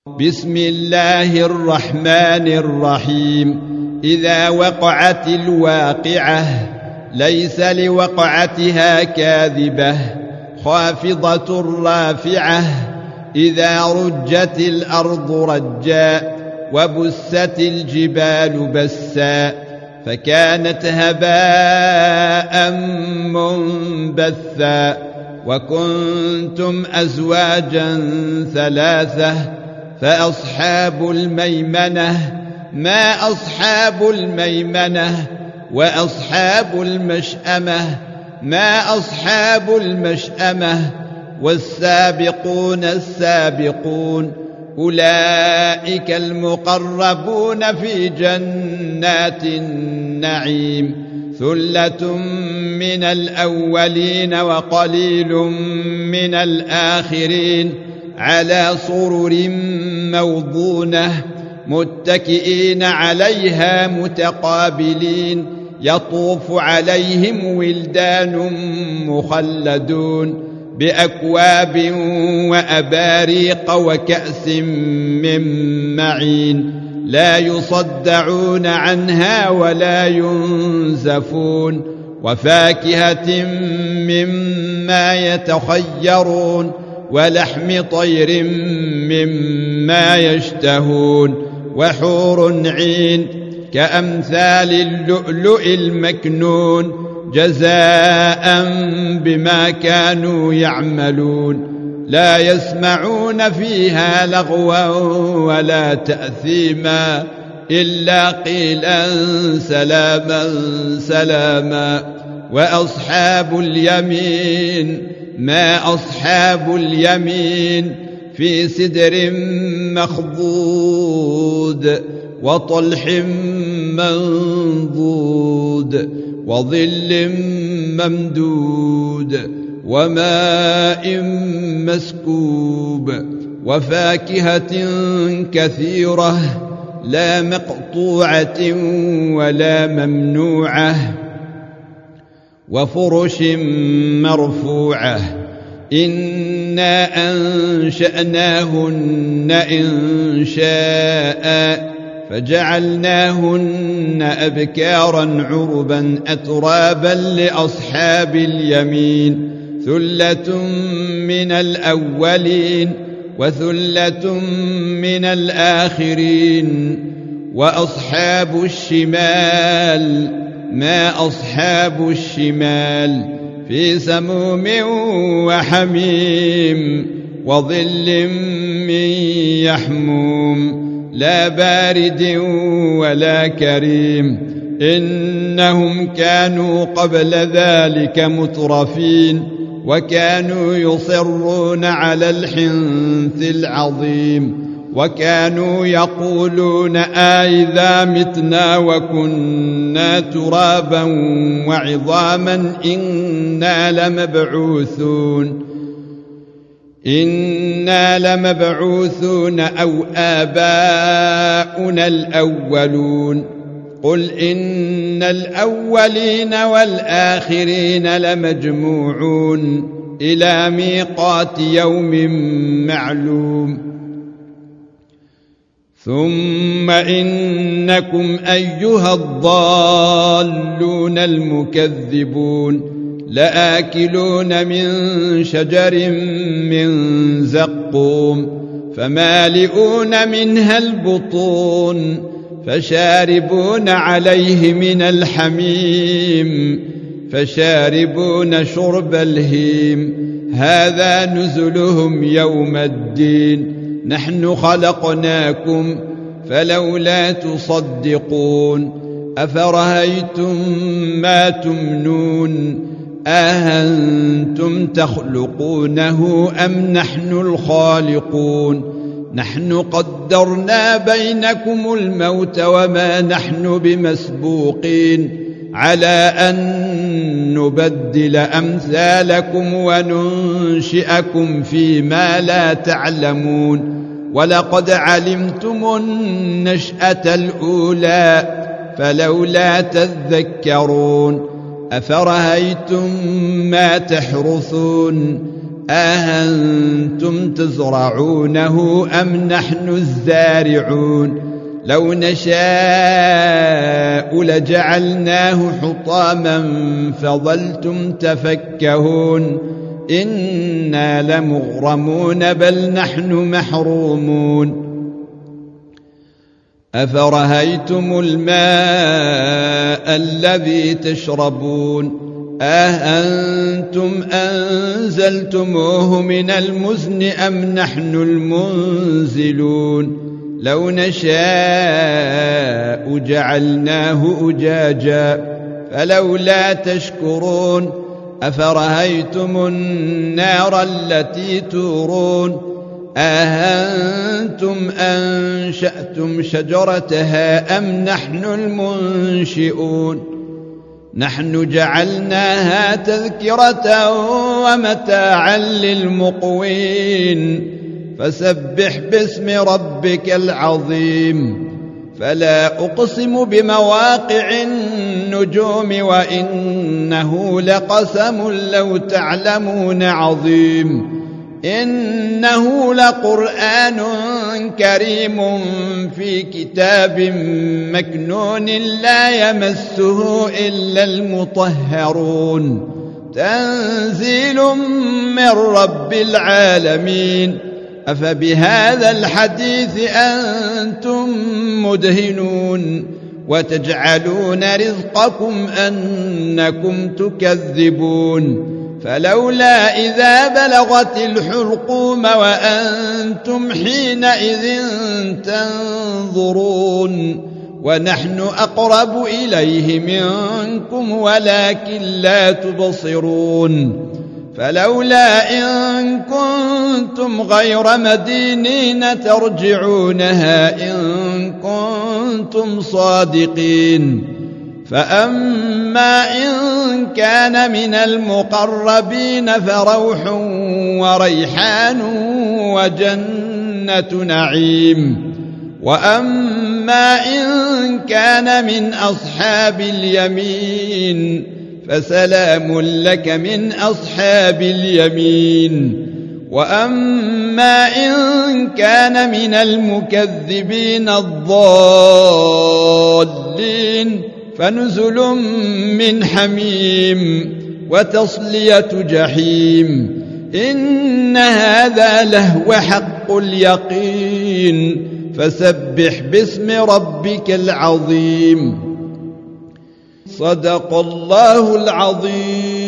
بسم الله الرحمن الرحيم. إذا وقعت الواقعة ليس لوقعتها كاذبة خافضة رافعة. إذا رجت الأرض رجا وبست الجبال بسا فكانت هباء منبثا وكنتم أزواجا ثلاثة فأصحاب الميمنة ما أصحاب الميمنة وأصحاب المشأمة ما أصحاب المشأمة والسابقون السابقون أولئك المقربون في جنات النعيم ثلة من الأولين وقليل من الآخرين على سرر موضونة متكئين عليها متقابلين يطوف عليهم ولدان مخلدون بأكواب وأباريق وكأس من معين لا يصدعون عنها ولا ينزفون وفاكهة مما يتخيرون ولحم طير مما يشتهون وحور عين كأمثال اللؤلؤ المكنون جزاء بما كانوا يعملون لا يسمعون فيها لغوا ولا تأثيما إلا قيلا سلاما سلاما. وأصحاب اليمين ما أصحاب اليمين في سدر مخضود وطلح منضود وظل ممدود وماء مسكوب وفاكهة كثيرة لا مقطوعة ولا ممنوعة وفرش مرفوعة إنا أنشأناهن إنشاء فجعلناهن أبكارا عربا أترابا لأصحاب اليمين ثلة من الأولين وثلة من الآخرين. وأصحاب الشمال ما أصحاب الشمال في سموم وحميم وظل من يحموم لا بارد ولا كريم إنهم كانوا قبل ذلك مترفين وكانوا يصرون على الحنث العظيم وكانوا يقولون أإذا متنا وكنا ترابا وعظاما إنا لمبعوثون أو آباؤنا الأولون. قل إن الأولين والآخرين لمجموعون إلى ميقات يوم معلوم ثم إنكم أيها الضالون المكذبون لآكلون من شجر من زقوم فمالئون منها البطون فشاربون عليه من الحميم فشاربون شرب الهيم هذا نزلهم يوم الدين نحن خلقناكم فلولا تصدقون أفرأيتم ما تمنون أأنتم تخلقونه أم نحن الخالقون نحن قدرنا بينكم الموت وما نحن بمسبوقين على أن نبدل أمثالكم وننشئكم فيما لا تعلمون ولقد علمتم النشأة الأولى فلولا تذكرون أفرأيتم ما تحرثون أأنتم تزرعونه أم نحن الزارعون لو نشاء لجعلناه حطاما فظلتم تفكهون إنا لمغرمون بل نحن محرومون أفرأيتم الماء الذي تشربون أأنتم أنزلتموه من المزن أم نحن المنزلون لو نشاء جعلناه أجاجا فلولا تشكرون أفرأيتم النار التي تورون أأنتم أنشأتم شجرتها أم نحن المنشئون نحن جعلناها تذكرة ومتاعا للمقوين فسبح باسم ربك العظيم فلا أقسم بمواقع النجوم وإنه لقسم لو تعلمون عظيم إنه لقرآن كريم في كتاب مكنون لا يمسه إلا المطهرون تنزيل من رب العالمين أفبهذا الحديث أنتم مدهنون وتجعلون رزقكم أنكم تكذبون فلولا إذا بلغت الحلقوم وأنتم حينئذ تنظرون ونحن أقرب إليه منكم ولكن لا تبصرون فلولا إن كنتم غير مدينين ترجعونها إن كنتم صادقين فأما إن كان من المقربين فروح وريحان وجنة نعيم وأما إن كان من أصحاب اليمين فسلام لك من أصحاب اليمين وأما إن كان من المكذبين الضالين فنزل من حميم وتصلية جحيم إن هذا لهو حق اليقين فسبح باسم ربك العظيم صدق الله العظيم.